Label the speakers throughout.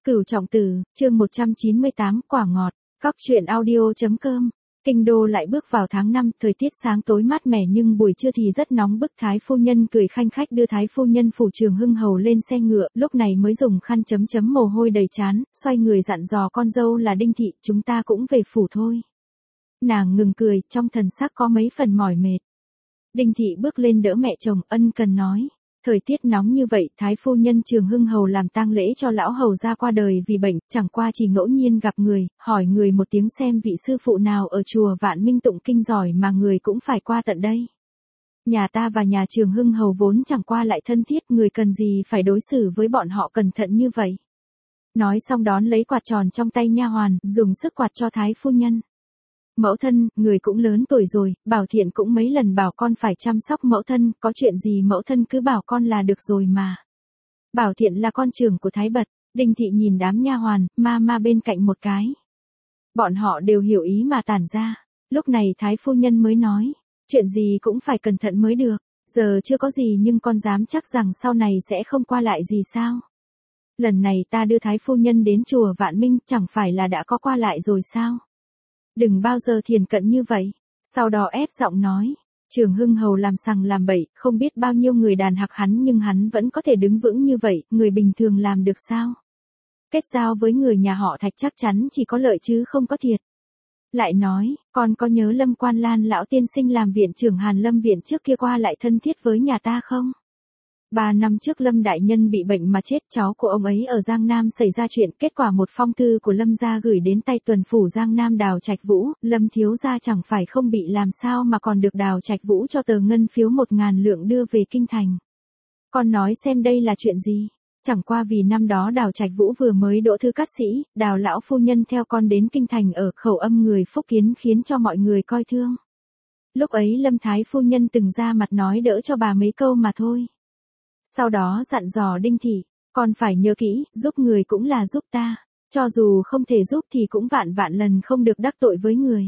Speaker 1: Cửu Trọng Tử, chương 198, quả ngọt. Cóc truyện audio.com. Kinh đô lại bước vào tháng 5, thời tiết sáng tối mát mẻ nhưng buổi trưa thì rất nóng bức. Thái phu nhân cười khanh khách đưa Thái phu nhân phủ Trường Hưng hầu lên xe ngựa, lúc này mới dùng khăn chấm chấm mồ hôi đầy trán, xoay người dặn dò con dâu là Đinh Thị, chúng ta cũng về phủ thôi. Nàng ngừng cười, trong thần sắc có mấy phần mỏi mệt. Đinh Thị bước lên đỡ mẹ chồng, ân cần nói. Thời tiết nóng như vậy, Thái phu nhân Trường Hưng hầu làm tang lễ cho lão hầu gia qua đời vì bệnh, chẳng qua chỉ ngẫu nhiên gặp người, hỏi người một tiếng xem vị sư phụ nào ở chùa Vạn Minh tụng kinh giỏi mà người cũng phải qua tận đây. Nhà ta và nhà Trường Hưng hầu vốn chẳng qua lại thân thiết, người cần gì phải đối xử với bọn họ cẩn thận như vậy. Nói xong đón lấy quạt tròn trong tay nha hoàn, dùng sức quạt cho Thái phu nhân. Mẫu thân, người cũng lớn tuổi rồi, Bảo Thiện cũng mấy lần bảo con phải chăm sóc mẫu thân, có chuyện gì mẫu thân cứ bảo con là được rồi mà. Bảo Thiện là con trưởng của Thái Bật. Đinh Thị nhìn đám nha hoàn, ma bên cạnh một cái. Bọn họ đều hiểu ý mà tản ra. Lúc này Thái phu nhân mới nói, chuyện gì cũng phải cẩn thận mới được, giờ chưa có gì nhưng con dám chắc rằng sau này sẽ không qua lại gì sao. Lần này ta đưa Thái phu nhân đến chùa Vạn Minh chẳng phải là đã có qua lại rồi sao? Đừng bao giờ thiền cận như vậy. Sau đó ép giọng nói, Trường Hưng hầu làm sằng làm bậy, không biết bao nhiêu người đàn hặc hắn nhưng hắn vẫn có thể đứng vững như vậy, người bình thường làm được sao? Kết giao với người nhà họ Thạch chắc chắn chỉ có lợi chứ không có thiệt. Lại nói, con có nhớ Lâm Quan Lan lão tiên sinh làm viện trưởng Hàn Lâm viện trước kia qua lại thân thiết với nhà ta không? 3 năm trước Lâm đại nhân bị bệnh mà chết, cháu của ông ấy ở Giang Nam xảy ra chuyện, kết quả một phong thư của Lâm gia gửi đến tay tuần phủ Giang Nam Đào Trạch Vũ, Lâm thiếu gia chẳng phải không bị làm sao mà còn được Đào Trạch Vũ cho tờ ngân phiếu 1.000 lượng đưa về kinh thành. Con nói xem đây là chuyện gì? Chẳng qua vì năm đó Đào Trạch Vũ vừa mới đỗ thư cát sĩ, Đào lão phu nhân theo con đến kinh thành ở khẩu âm người Phúc Kiến khiến cho mọi người coi thương. Lúc ấy Lâm thái phu nhân từng ra mặt nói đỡ cho bà mấy câu mà thôi. Sau đó dặn dò Đinh Thị, con phải nhớ kỹ, giúp người cũng là giúp ta, cho dù không thể giúp thì cũng vạn lần không được đắc tội với người.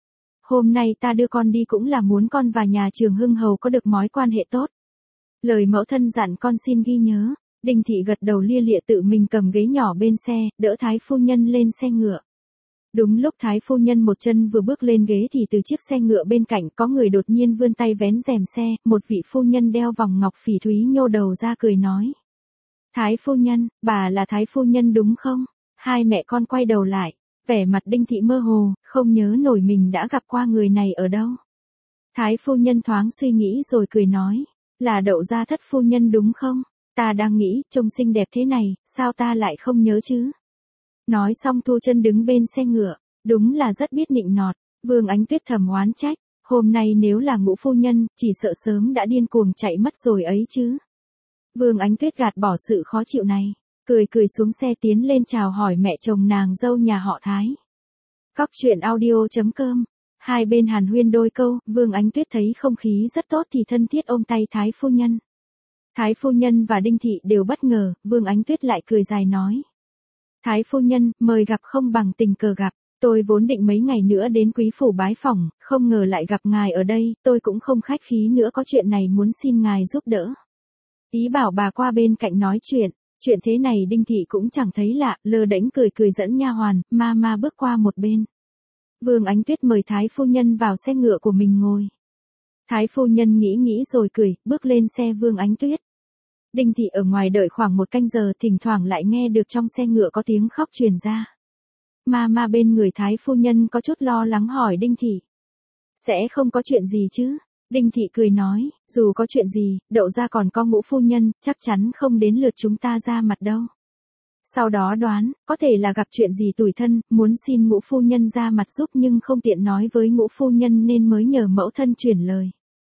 Speaker 1: Hôm nay ta đưa con đi cũng là muốn con và nhà Trường Hưng hầu có được mối quan hệ tốt. Lời mẫu thân dặn con xin ghi nhớ. Đinh Thị gật đầu lia lịa tự mình cầm ghế nhỏ bên xe, đỡ Thái phu nhân lên xe ngựa. Đúng lúc Thái phu nhân một chân vừa bước lên ghế thì từ chiếc xe ngựa bên cạnh có người đột nhiên vươn tay vén rèm xe, một vị phu nhân đeo vòng ngọc phỉ thúy nhô đầu ra cười nói. Thái phu nhân, bà là Thái phu nhân đúng không? Hai mẹ con quay đầu lại, vẻ mặt Đinh Thị mơ hồ, không nhớ nổi mình đã gặp qua người này ở đâu. Thái phu nhân thoáng suy nghĩ rồi cười nói, là Đậu gia thất phu nhân đúng không? Ta đang nghĩ, trông xinh đẹp thế này, sao ta lại không nhớ chứ? Nói xong thu chân đứng bên xe ngựa, đúng là rất biết nịnh nọt. Vương Ánh Tuyết thầm oán trách, hôm nay nếu là Ngũ phu nhân, chỉ sợ sớm đã điên cuồng chạy mất rồi ấy chứ. Vương Ánh Tuyết gạt bỏ sự khó chịu này, cười xuống xe tiến lên chào hỏi mẹ chồng nàng dâu nhà họ Thái. Cóc truyện audio.com. Hai bên hàn huyên đôi câu, Vương Ánh Tuyết thấy không khí rất tốt thì thân thiết ôm tay Thái phu nhân. Thái phu nhân và Đinh Thị đều bất ngờ, Vương Ánh Tuyết lại cười dài nói. Thái phu nhân, mời gặp không bằng tình cờ gặp, tôi vốn định mấy ngày nữa đến quý phủ bái phỏng, không ngờ lại gặp ngài ở đây, tôi cũng không khách khí nữa có chuyện này muốn xin ngài giúp đỡ. Ý bảo bà qua bên cạnh nói chuyện thế này Đinh Thị cũng chẳng thấy lạ, lơ đễnh cười dẫn nha hoàn, ma bước qua một bên. Vương Ánh Tuyết mời Thái phu nhân vào xe ngựa của mình ngồi. Thái phu nhân nghĩ rồi cười, bước lên xe Vương Ánh Tuyết. Đinh Thị ở ngoài đợi khoảng 1 canh giờ, thỉnh thoảng lại nghe được trong xe ngựa có tiếng khóc truyền ra. Ma bên người Thái phu nhân có chút lo lắng hỏi Đinh Thị. Sẽ không có chuyện gì chứ? Đinh Thị cười nói, dù có chuyện gì, Đậu gia còn có Ngũ phu nhân, chắc chắn không đến lượt chúng ta ra mặt đâu. Sau đó đoán, có thể là gặp chuyện gì tủi thân, muốn xin Ngũ phu nhân ra mặt giúp nhưng không tiện nói với Ngũ phu nhân nên mới nhờ mẫu thân chuyển lời.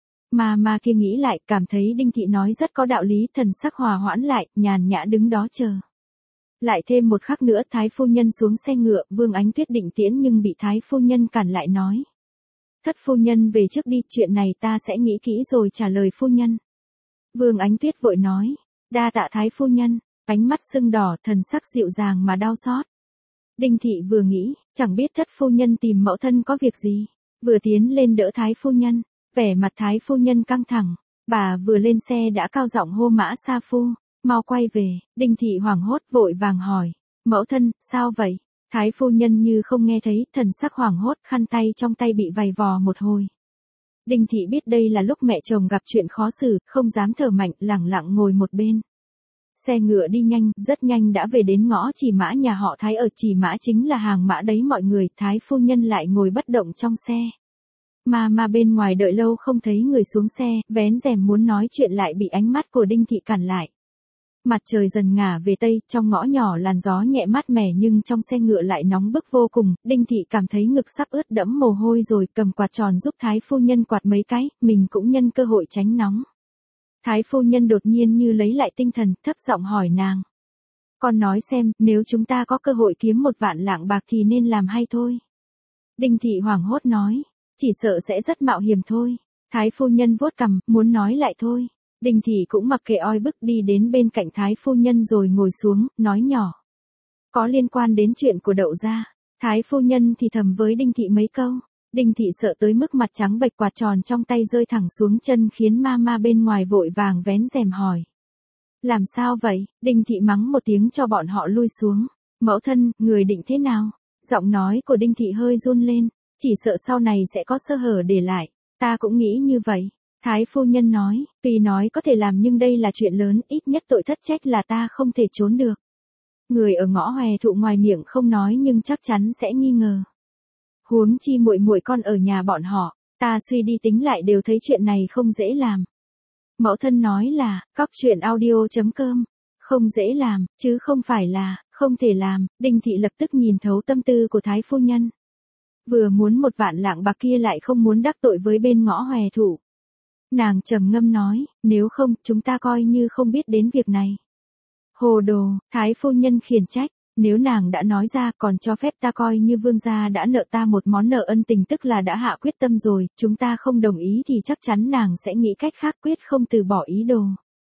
Speaker 1: Ma kia nghĩ lại, cảm thấy Đinh Thị nói rất có đạo lý, thần sắc hòa hoãn lại, nhàn nhã đứng đó chờ. Lại thêm một khắc nữa Thái phu nhân xuống xe ngựa, Vương Ánh Tuyết định tiễn nhưng bị Thái phu nhân cản lại nói. Thất phu nhân về trước đi, chuyện này ta sẽ nghĩ kỹ rồi trả lời phu nhân. Vương Ánh Tuyết vội nói, đa tạ Thái phu nhân, ánh mắt sưng đỏ, thần sắc dịu dàng mà đau xót. Đinh Thị vừa nghĩ, chẳng biết thất phu nhân tìm mẫu thân có việc gì, vừa tiến lên đỡ Thái phu nhân. Vẻ mặt Thái phu nhân căng thẳng, bà vừa lên xe đã cao giọng hô Mã Sa Phu, mau quay về. Đinh Thị hoảng hốt vội vàng hỏi, Mẫu thân, sao vậy? Thái phu nhân như không nghe thấy, thần sắc hoảng hốt, khăn tay trong tay bị vầy vò một hồi. Đinh thị biết đây là lúc mẹ chồng gặp chuyện khó xử, không dám thở mạnh, lẳng lặng ngồi một bên. Xe ngựa đi nhanh, rất nhanh đã về đến ngõ Chỉ Mã nhà họ Thái. Ở Chỉ Mã chính là hàng mã đấy mọi người. Thái phu nhân lại ngồi bất động trong xe. Mà bên ngoài đợi lâu không thấy người xuống xe, vén rèm muốn nói chuyện lại bị ánh mắt của Đinh thị cản lại. Mặt trời dần ngả về tây, trong ngõ nhỏ làn gió nhẹ mát mẻ nhưng trong xe ngựa lại nóng bức vô cùng. Đinh thị cảm thấy ngực sắp ướt đẫm mồ hôi rồi, cầm quạt tròn giúp Thái phu nhân quạt mấy cái, mình cũng nhân cơ hội tránh nóng. Thái phu nhân đột nhiên như lấy lại tinh thần, thấp giọng hỏi nàng. Con nói xem, nếu chúng ta có cơ hội kiếm 1 vạn lạng bạc thì nên làm hay thôi? Đinh thị hoảng hốt nói, chỉ sợ sẽ rất mạo hiểm thôi. Thái phu nhân vuốt cằm, muốn nói lại thôi. Đinh thị cũng mặc kệ oi bức đi đến bên cạnh Thái phu nhân rồi ngồi xuống, nói nhỏ. Có liên quan đến chuyện của Đậu gia. Thái phu nhân thì thầm với Đinh thị mấy câu. Đinh thị sợ tới mức mặt trắng bệch, quạt tròn trong tay rơi thẳng xuống chân khiến ma bên ngoài vội vàng vén rèm hỏi. Làm sao vậy? Đinh thị mắng một tiếng cho bọn họ lui xuống. Mẫu thân, người định thế nào? Giọng nói của Đinh thị hơi run lên, chỉ sợ sau này sẽ có sơ hở để lại. Ta cũng nghĩ như vậy. Thái phu nhân nói, tuy nói có thể làm nhưng đây là chuyện lớn, ít nhất tội thất trách là ta không thể trốn được. Người ở ngõ Hòe Thụ ngoài miệng không nói nhưng chắc chắn sẽ nghi ngờ. Huống chi muội con ở nhà bọn họ, ta suy đi tính lại đều thấy chuyện này không dễ làm. Mẫu thân nói là, coctruyện.audio.com, không dễ làm, chứ không phải là, không thể làm. Đinh thị lập tức nhìn thấu tâm tư của Thái phu nhân. Vừa muốn 1 vạn lạng bạc kia lại không muốn đắc tội với bên ngõ Hòe Thụ. Nàng trầm ngâm nói, nếu không, chúng ta coi như không biết đến việc này. Hồ đồ, Thái phu nhân khiển trách, nếu nàng đã nói ra còn cho phép ta coi như vương gia đã nợ ta một món nợ ân tình, tức là đã hạ quyết tâm rồi, chúng ta không đồng ý thì chắc chắn nàng sẽ nghĩ cách khác, quyết không từ bỏ ý đồ.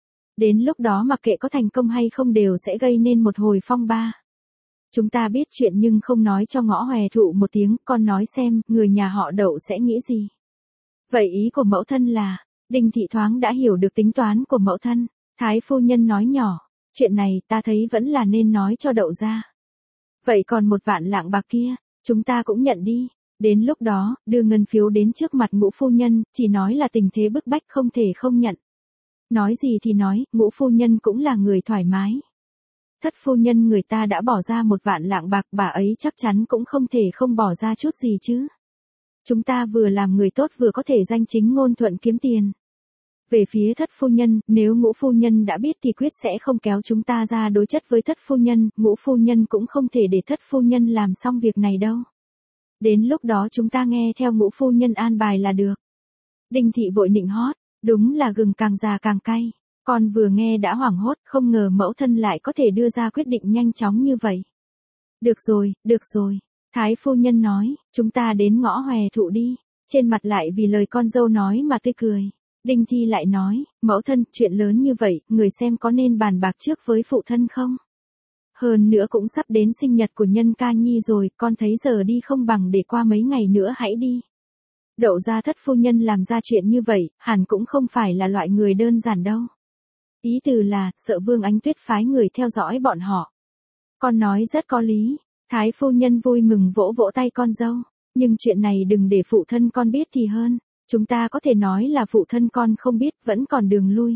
Speaker 1: Đến lúc đó mặc kệ có thành công hay không đều sẽ gây nên một hồi phong ba. Chúng ta biết chuyện nhưng không nói cho ngõ Hòe Thụ một tiếng, con nói xem, người nhà họ Đậu sẽ nghĩ gì. Vậy ý của mẫu thân là, Đinh thị thoáng đã hiểu được tính toán của mẫu thân. Thái phu nhân nói nhỏ, chuyện này ta thấy vẫn là nên nói cho Đậu gia. Vậy còn 1 vạn lạng bạc kia, chúng ta cũng nhận đi. Đến lúc đó, đưa ngân phiếu đến trước mặt Ngũ phu nhân, chỉ nói là tình thế bức bách không thể không nhận. Nói gì thì nói, Ngũ phu nhân cũng là người thoải mái. Thất phu nhân người ta đã bỏ ra 1 vạn lạng bạc, bà ấy chắc chắn cũng không thể không bỏ ra chút gì chứ. Chúng ta vừa làm người tốt vừa có thể danh chính ngôn thuận kiếm tiền. Về phía thất phu nhân, nếu Ngũ phu nhân đã biết thì quyết sẽ không kéo chúng ta ra đối chất với thất phu nhân, Ngũ phu nhân cũng không thể để thất phu nhân làm xong việc này đâu. Đến lúc đó chúng ta nghe theo Ngũ phu nhân an bài là được. Đinh thị vội nịnh hót, đúng là gừng càng già càng cay. Con vừa nghe đã hoảng hốt, không ngờ mẫu thân lại có thể đưa ra quyết định nhanh chóng như vậy. Được rồi. Thái phu nhân nói, chúng ta đến ngõ Hòe Thụ đi. Trên mặt lại vì lời con dâu nói mà tươi cười. Đinh thi lại nói, mẫu thân, chuyện lớn như vậy, người xem có nên bàn bạc trước với phụ thân không? Hơn nữa cũng sắp đến sinh nhật của Nhân Ca Nhi rồi, con thấy giờ đi không bằng để qua mấy ngày nữa hãy đi. Đậu gia thất phu nhân làm ra chuyện như vậy, hẳn cũng không phải là loại người đơn giản đâu. Ý từ là, sợ Vương Ánh Tuyết phái người theo dõi bọn họ. Con nói rất có lý. Thái phu nhân vui mừng vỗ vỗ tay con dâu. Nhưng chuyện này đừng để phụ thân con biết thì hơn. Chúng ta có thể nói là phụ thân con không biết, vẫn còn đường lui.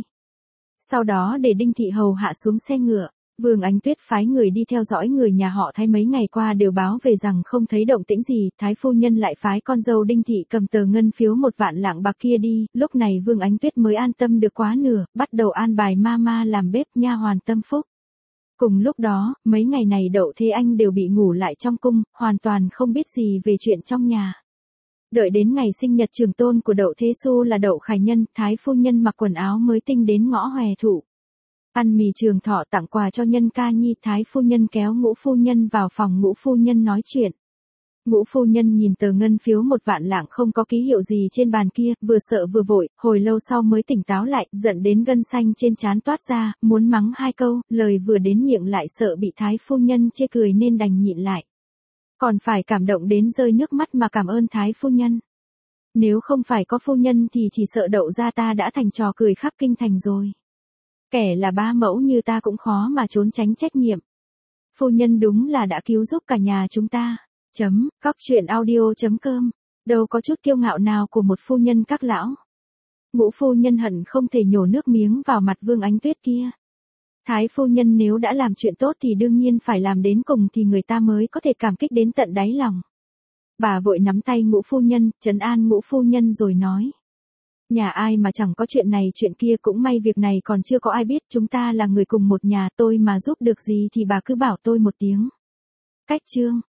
Speaker 1: Sau đó để Đinh thị hầu hạ xuống xe ngựa. Vương Ánh Tuyết phái người đi theo dõi người nhà họ Thái mấy ngày qua đều báo về rằng không thấy động tĩnh gì. Thái phu nhân lại phái con dâu Đinh thị cầm tờ ngân phiếu 1 vạn lạng bạc kia đi. Lúc này Vương Ánh Tuyết mới an tâm được quá nửa, bắt đầu an bài ma làm bếp, nha hoàn tâm phúc. Cùng lúc đó, mấy ngày này Đậu Thế Anh đều bị ngủ lại trong cung, hoàn toàn không biết gì về chuyện trong nhà. Đợi đến ngày sinh nhật trưởng tôn của Đậu Thế Xu là Đậu Khải Nhân, Thái phu nhân mặc quần áo mới tinh đến ngõ Hòe Thụ. Ăn mì trường thọ tặng quà cho Nhân Ca Nhi, Thái phu nhân kéo Ngũ phu nhân vào phòng Ngũ phu nhân nói chuyện. Ngũ phu nhân nhìn tờ ngân phiếu 1 vạn lạng không có ký hiệu gì trên bàn kia, vừa sợ vừa vội, hồi lâu sau mới tỉnh táo lại, giận đến gân xanh trên trán toát ra, muốn mắng 2 câu, lời vừa đến miệng lại sợ bị Thái phu nhân chê cười nên đành nhịn lại. Còn phải cảm động đến rơi nước mắt mà cảm ơn Thái phu nhân. Nếu không phải có phu nhân thì chỉ sợ Đậu gia ta đã thành trò cười khắp kinh thành rồi. Kẻ là ba mẫu như ta cũng khó mà trốn tránh trách nhiệm. Phu nhân đúng là đã cứu giúp cả nhà chúng ta. Cóc truyện audio.com. Đâu có chút kiêu ngạo nào của một phu nhân các lão. Ngũ phu nhân hận không thể nhổ nước miếng vào mặt Vương Ánh Tuyết kia. Thái phu nhân nếu đã làm chuyện tốt thì đương nhiên phải làm đến cùng thì người ta mới có thể cảm kích đến tận đáy lòng. Bà vội nắm tay Ngũ phu nhân, trấn an Ngũ phu nhân rồi nói. Nhà ai mà chẳng có chuyện này chuyện kia, cũng may việc này còn chưa có ai biết, chúng ta là người cùng một nhà, tôi mà giúp được gì thì bà cứ bảo tôi một tiếng. Cách chương